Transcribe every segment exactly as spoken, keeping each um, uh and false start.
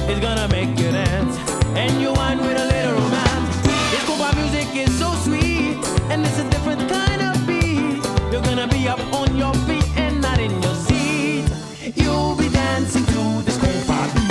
is gonna make you dance, and you whine with a little romance. This compa music is so sweet, and it's a different kind of beat. You're gonna be up on your feet and not in your seat. You'll be dancing to this compa beat.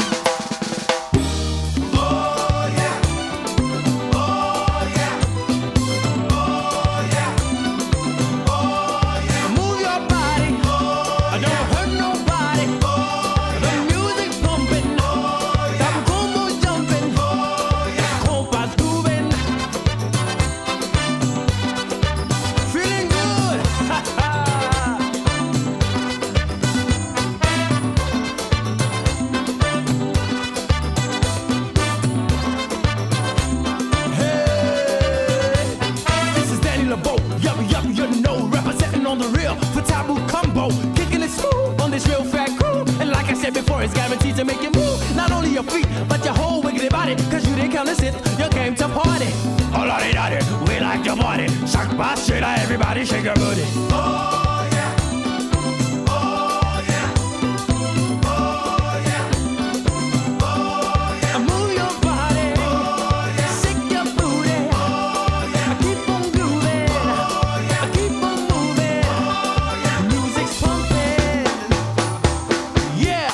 Before it's guaranteed to make you move, not only your feet, but your whole wiggly body. Cause you didn't come to sit, you came to party. Oh lordy dotty, we like to party. Shock by shit, everybody shake your booty. Oh yeah, oh yeah, oh yeah, oh yeah. Move your body, oh yeah, shake your booty, oh yeah. Keep on grooving, oh yeah, keep on moving, oh yeah. Music's pumping, yeah.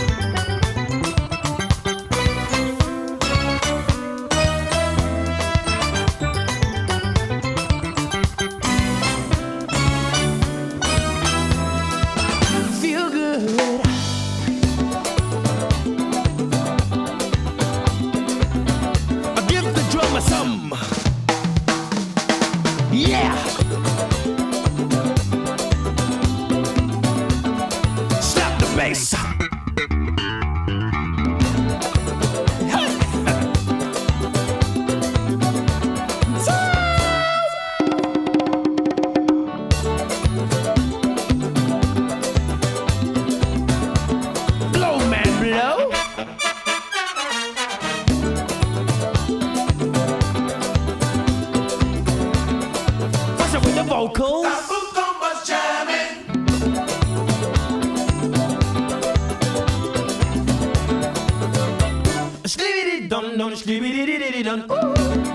Some. Yeah. Slap the bass. Blow, man, blow. With the vocals, Tapu jamming. Sleepy dum dum, sleepy dee dee dee dum.